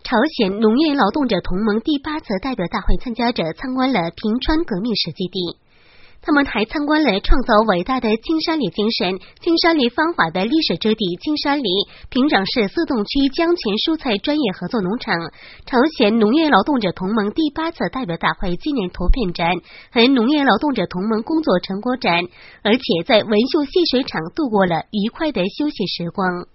朝鲜农业劳动者同盟第8次代表大会参加者参观了平川革命史基地。他们还参观了创造伟大的金山里精神、金山里方法的历史之地金山里平壤市四洞区江前蔬菜专业合作农场、朝鲜农业劳动者同盟第8次代表大会纪念图片展和农业劳动者同盟工作成果展，而且在文秀戏水场度过了愉快的休息时光。